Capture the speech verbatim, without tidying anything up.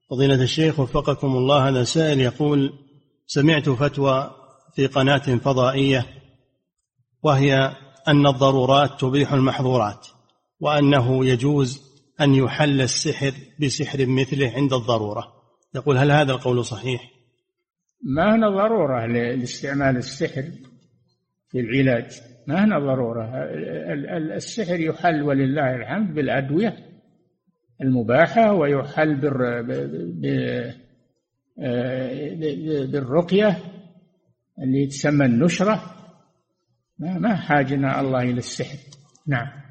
فضيلة الشيخ وفقكم الله، هذا سائل يقول: سمعت فتوى في قناة فضائية وهي أن الضرورات تبيح المحظورات، وأنه يجوز أن يحل السحر بسحر مثله عند الضرورة. يقول: هل هذا القول صحيح؟ ما هنا ضرورة لاستعمال السحر في العلاج، ما هنا ضرورة. السحر يحل ولله الحمد بالأدوية المباحة، ويحل بالرقية اللي تسمى النشرة. ما حاجنا الله إلى السحر. نعم.